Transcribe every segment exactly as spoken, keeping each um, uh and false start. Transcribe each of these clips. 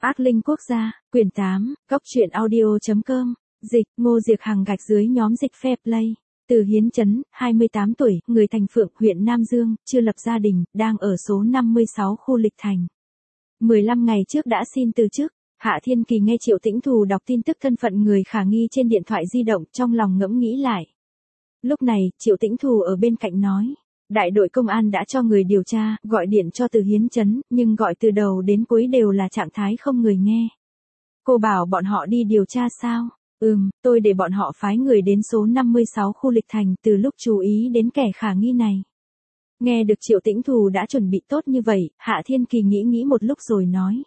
Ác linh quốc gia, quyển tám, góc truyện audio.com, dịch, Ngô Diệc Hằng gạch dưới nhóm dịch Fair Play. Từ Hiến Chấn, hai mươi tám tuổi, người thành Phượng, huyện Nam Dương, chưa lập gia đình, đang ở số năm mươi sáu khu Lịch Thành. mười lăm ngày trước đã xin từ chức. Hạ Thiên Kỳ nghe Triệu Tĩnh Thù đọc tin tức thân phận người khả nghi trên điện thoại di động, trong lòng ngẫm nghĩ lại. Lúc này, Triệu Tĩnh Thù ở bên cạnh nói, đại đội công an đã cho người điều tra, gọi điện cho Từ Hiến Chấn, nhưng gọi từ đầu đến cuối đều là trạng thái không người nghe. Cô bảo bọn họ đi điều tra sao? Ừm, tôi để bọn họ phái người đến số năm mươi sáu khu Lịch Thành, từ lúc chú ý đến kẻ khả nghi này. Nghe được Triệu Tĩnh Thù đã chuẩn bị tốt như vậy, Hạ Thiên Kỳ nghĩ nghĩ một lúc rồi nói.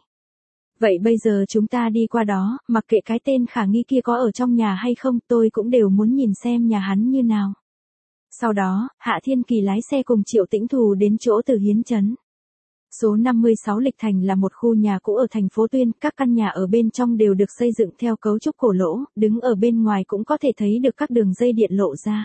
Vậy bây giờ chúng ta đi qua đó, mặc kệ cái tên khả nghi kia có ở trong nhà hay không, tôi cũng đều muốn nhìn xem nhà hắn như nào. Sau đó, Hạ Thiên Kỳ lái xe cùng Triệu Tĩnh Thù đến chỗ Từ Hiến Chấn. Số năm mươi sáu Lịch Thành là một khu nhà cũ ở thành phố Tuyên, các căn nhà ở bên trong đều được xây dựng theo cấu trúc cổ lỗ, đứng ở bên ngoài cũng có thể thấy được các đường dây điện lộ ra.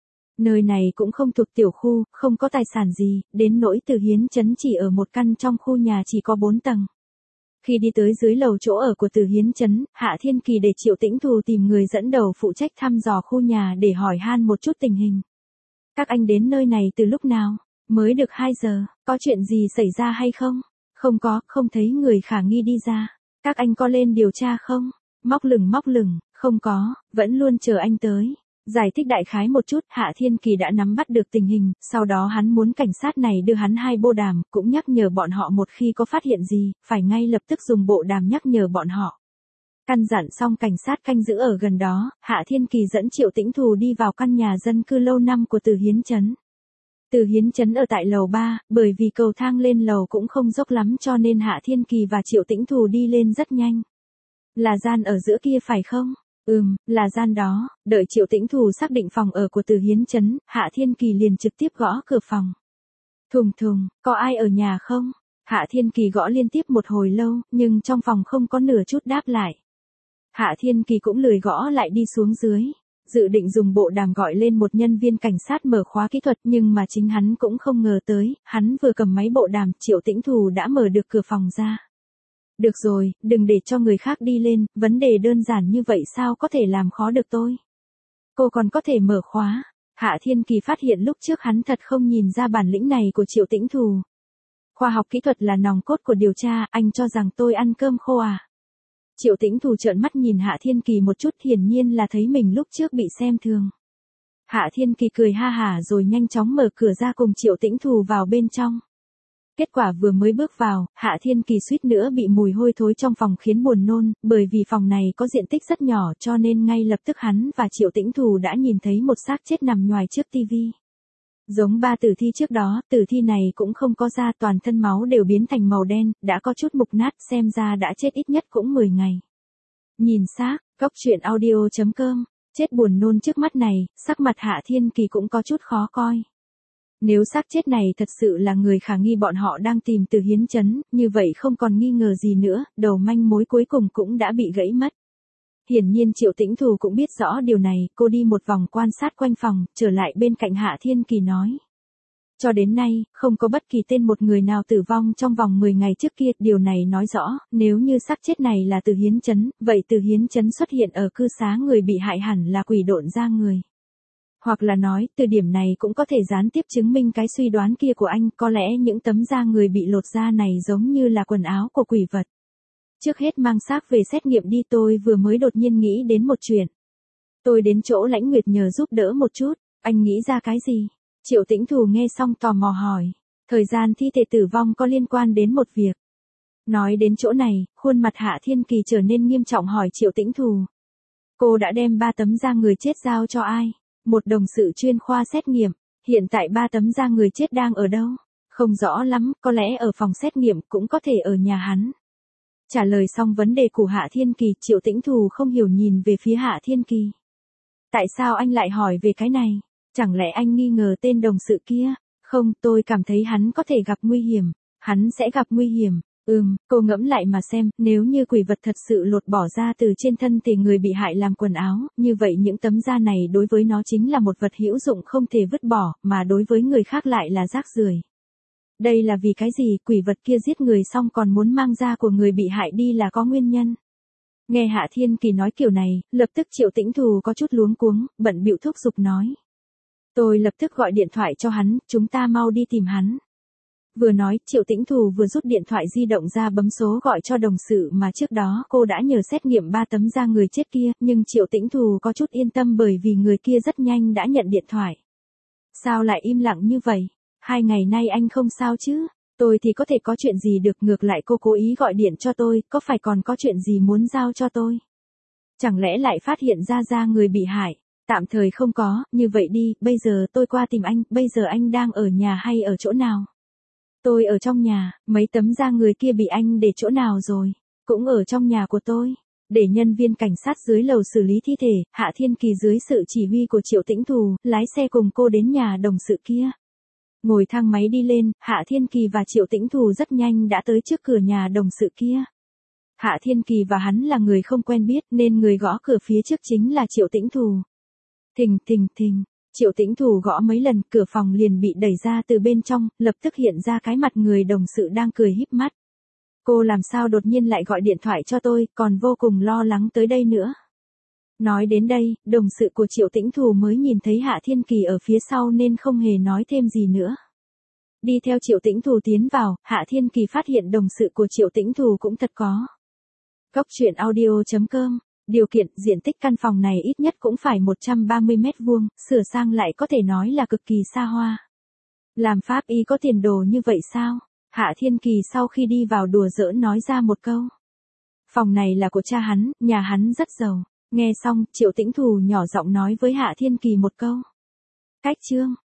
Nơi này cũng không thuộc tiểu khu, không có tài sản gì, đến nỗi Từ Hiến Chấn chỉ ở một căn trong khu nhà chỉ có bốn tầng. Khi đi tới dưới lầu chỗ ở của Từ Hiến Chấn, Hạ Thiên Kỳ để Triệu Tĩnh Thù tìm người dẫn đầu phụ trách thăm dò khu nhà để hỏi han một chút tình hình. Các anh đến nơi này từ lúc nào? Mới được hai giờ, có chuyện gì xảy ra hay không? Không có, không thấy người khả nghi đi ra. Các anh có lên điều tra không? Móc lửng móc lửng, không có, vẫn luôn chờ anh tới. Giải thích đại khái một chút, Hạ Thiên Kỳ đã nắm bắt được tình hình, sau đó hắn muốn cảnh sát này đưa hắn hai bộ đàm, cũng nhắc nhở bọn họ một khi có phát hiện gì, phải ngay lập tức dùng bộ đàm nhắc nhở bọn họ. Căn dặn xong cảnh sát canh giữ ở gần đó, Hạ Thiên Kỳ dẫn Triệu Tĩnh Thù đi vào căn nhà dân cư lâu năm của Từ Hiến Chấn. Từ Hiến Chấn ở tại lầu ba, bởi vì cầu thang lên lầu cũng không dốc lắm cho nên Hạ Thiên Kỳ và Triệu Tĩnh Thù đi lên rất nhanh. Là gian ở giữa kia phải không? Ừm, là gian đó. Đợi Triệu Tĩnh Thù xác định phòng ở của Từ Hiến Chấn, Hạ Thiên Kỳ liền trực tiếp gõ cửa phòng. Thùng thùng, có ai ở nhà không? Hạ Thiên Kỳ gõ liên tiếp một hồi lâu, nhưng trong phòng không có nửa chút đáp lại. Hạ Thiên Kỳ cũng lười gõ lại đi xuống dưới. Dự định dùng bộ đàm gọi lên một nhân viên cảnh sát mở khóa kỹ thuật, nhưng mà chính hắn cũng không ngờ tới, hắn vừa cầm máy bộ đàm, Triệu Tĩnh Thù đã mở được cửa phòng ra. Được rồi, đừng để cho người khác đi lên, vấn đề đơn giản như vậy sao có thể làm khó được tôi. Cô còn có thể mở khóa. Hạ Thiên Kỳ phát hiện lúc trước hắn thật không nhìn ra bản lĩnh này của Triệu Tĩnh Thù. Khoa học kỹ thuật là nòng cốt của điều tra, anh cho rằng tôi ăn cơm khô à? Triệu Tĩnh Thù trợn mắt nhìn Hạ Thiên Kỳ một chút, hiển nhiên là thấy mình lúc trước bị xem thường. Hạ Thiên Kỳ cười ha hả rồi nhanh chóng mở cửa ra cùng Triệu Tĩnh Thù vào bên trong. Kết quả vừa mới bước vào, Hạ Thiên Kỳ suýt nữa bị mùi hôi thối trong phòng khiến buồn nôn, bởi vì phòng này có diện tích rất nhỏ cho nên ngay lập tức hắn và Triệu Tĩnh Thù đã nhìn thấy một xác chết nằm nhoài trước tivi. Giống ba tử thi trước đó, tử thi này cũng không có da, toàn thân máu đều biến thành màu đen, đã có chút mục nát, xem ra đã chết ít nhất cũng mười ngày. Nhìn xác, góc truyện audio.com, chết buồn nôn trước mắt này, sắc mặt Hạ Thiên Kỳ cũng có chút khó coi. Nếu xác chết này thật sự là người khả nghi bọn họ đang tìm Từ Hiến Chấn, như vậy không còn nghi ngờ gì nữa, đầu manh mối cuối cùng cũng đã bị gãy mất. Hiển nhiên Triệu Tĩnh Thù cũng biết rõ điều này, cô đi một vòng quan sát quanh phòng, trở lại bên cạnh Hạ Thiên Kỳ nói. Cho đến nay, không có bất kỳ tên một người nào tử vong trong vòng mười ngày trước kia, điều này nói rõ, nếu như xác chết này là Từ Hiến Chấn, vậy Từ Hiến Chấn xuất hiện ở cư xá người bị hại hẳn là quỷ độn ra người. Hoặc là nói, từ điểm này cũng có thể gián tiếp chứng minh cái suy đoán kia của anh, có lẽ những tấm da người bị lột da này giống như là quần áo của quỷ vật. Trước hết mang xác về xét nghiệm đi, tôi vừa mới đột nhiên nghĩ đến một chuyện. Tôi đến chỗ Lãnh Nguyệt nhờ giúp đỡ một chút, anh nghĩ ra cái gì? Triệu Tĩnh Thù nghe xong tò mò hỏi. Thời gian thi thể tử vong có liên quan đến một việc. Nói đến chỗ này, khuôn mặt Hạ Thiên Kỳ trở nên nghiêm trọng hỏi Triệu Tĩnh Thù. Cô đã đem ba tấm da người chết giao cho ai? Một đồng sự chuyên khoa xét nghiệm. Hiện tại ba tấm da người chết đang ở đâu? Không rõ lắm, có lẽ ở phòng xét nghiệm, cũng có thể ở nhà hắn. Trả lời xong vấn đề của Hạ Thiên Kỳ, Triệu Tĩnh Thù không hiểu nhìn về phía Hạ Thiên Kỳ. Tại sao anh lại hỏi về cái này? Chẳng lẽ anh nghi ngờ tên đồng sự kia? Không, tôi cảm thấy hắn có thể gặp nguy hiểm. Hắn sẽ gặp nguy hiểm. Ừm, cô ngẫm lại mà xem, nếu như quỷ vật thật sự lột bỏ ra từ trên thân thể người bị hại làm quần áo, như vậy những tấm da này đối với nó chính là một vật hữu dụng không thể vứt bỏ, mà đối với người khác lại là rác rưởi. Đây là vì cái gì, quỷ vật kia giết người xong còn muốn mang da của người bị hại đi là có nguyên nhân. Nghe Hạ Thiên Kỳ nói kiểu này, lập tức Triệu Tĩnh Thù có chút luống cuống, bận bịu thúc giục nói. Tôi lập tức gọi điện thoại cho hắn, chúng ta mau đi tìm hắn. Vừa nói, Triệu Tĩnh Thù vừa rút điện thoại di động ra bấm số gọi cho đồng sự mà trước đó cô đã nhờ xét nghiệm ba tấm da người chết kia, nhưng Triệu Tĩnh Thù có chút yên tâm bởi vì người kia rất nhanh đã nhận điện thoại. Sao lại im lặng như vậy? Hai ngày nay anh không sao chứ? Tôi thì có thể có chuyện gì được, ngược lại cô cố ý gọi điện cho tôi, có phải còn có chuyện gì muốn giao cho tôi? Chẳng lẽ lại phát hiện ra da người bị hại? Tạm thời không có, như vậy đi, bây giờ tôi qua tìm anh, bây giờ anh đang ở nhà hay ở chỗ nào? Tôi ở trong nhà, mấy tấm da người kia bị anh để chỗ nào rồi? Cũng ở trong nhà của tôi. Để nhân viên cảnh sát dưới lầu xử lý thi thể, Hạ Thiên Kỳ dưới sự chỉ huy của Triệu Tĩnh Thù, lái xe cùng cô đến nhà đồng sự kia. Ngồi thang máy đi lên, Hạ Thiên Kỳ và Triệu Tĩnh Thù rất nhanh đã tới trước cửa nhà đồng sự kia. Hạ Thiên Kỳ và hắn là người không quen biết nên người gõ cửa phía trước chính là Triệu Tĩnh Thù. Thình thình thình, Triệu Tĩnh Thù gõ mấy lần, cửa phòng liền bị đẩy ra từ bên trong, lập tức hiện ra cái mặt người đồng sự đang cười híp mắt. Cô làm sao đột nhiên lại gọi điện thoại cho tôi, còn vô cùng lo lắng tới đây nữa. Nói đến đây, đồng sự của Triệu Tĩnh Thù mới nhìn thấy Hạ Thiên Kỳ ở phía sau nên không hề nói thêm gì nữa. Đi theo Triệu Tĩnh Thù tiến vào, Hạ Thiên Kỳ phát hiện đồng sự của Triệu Tĩnh Thù cũng thật có. Góc truyện audio chấm com. Điều kiện, diện tích căn phòng này ít nhất cũng phải một trăm ba mươi mét vuông, sửa sang lại có thể nói là cực kỳ xa hoa. Làm pháp y có tiền đồ như vậy sao? Hạ Thiên Kỳ sau khi đi vào đùa giỡn nói ra một câu. Phòng này là của cha hắn, nhà hắn rất giàu. Nghe xong, Triệu Tĩnh Thù nhỏ giọng nói với Hạ Thiên Kỳ một câu. Cách chương.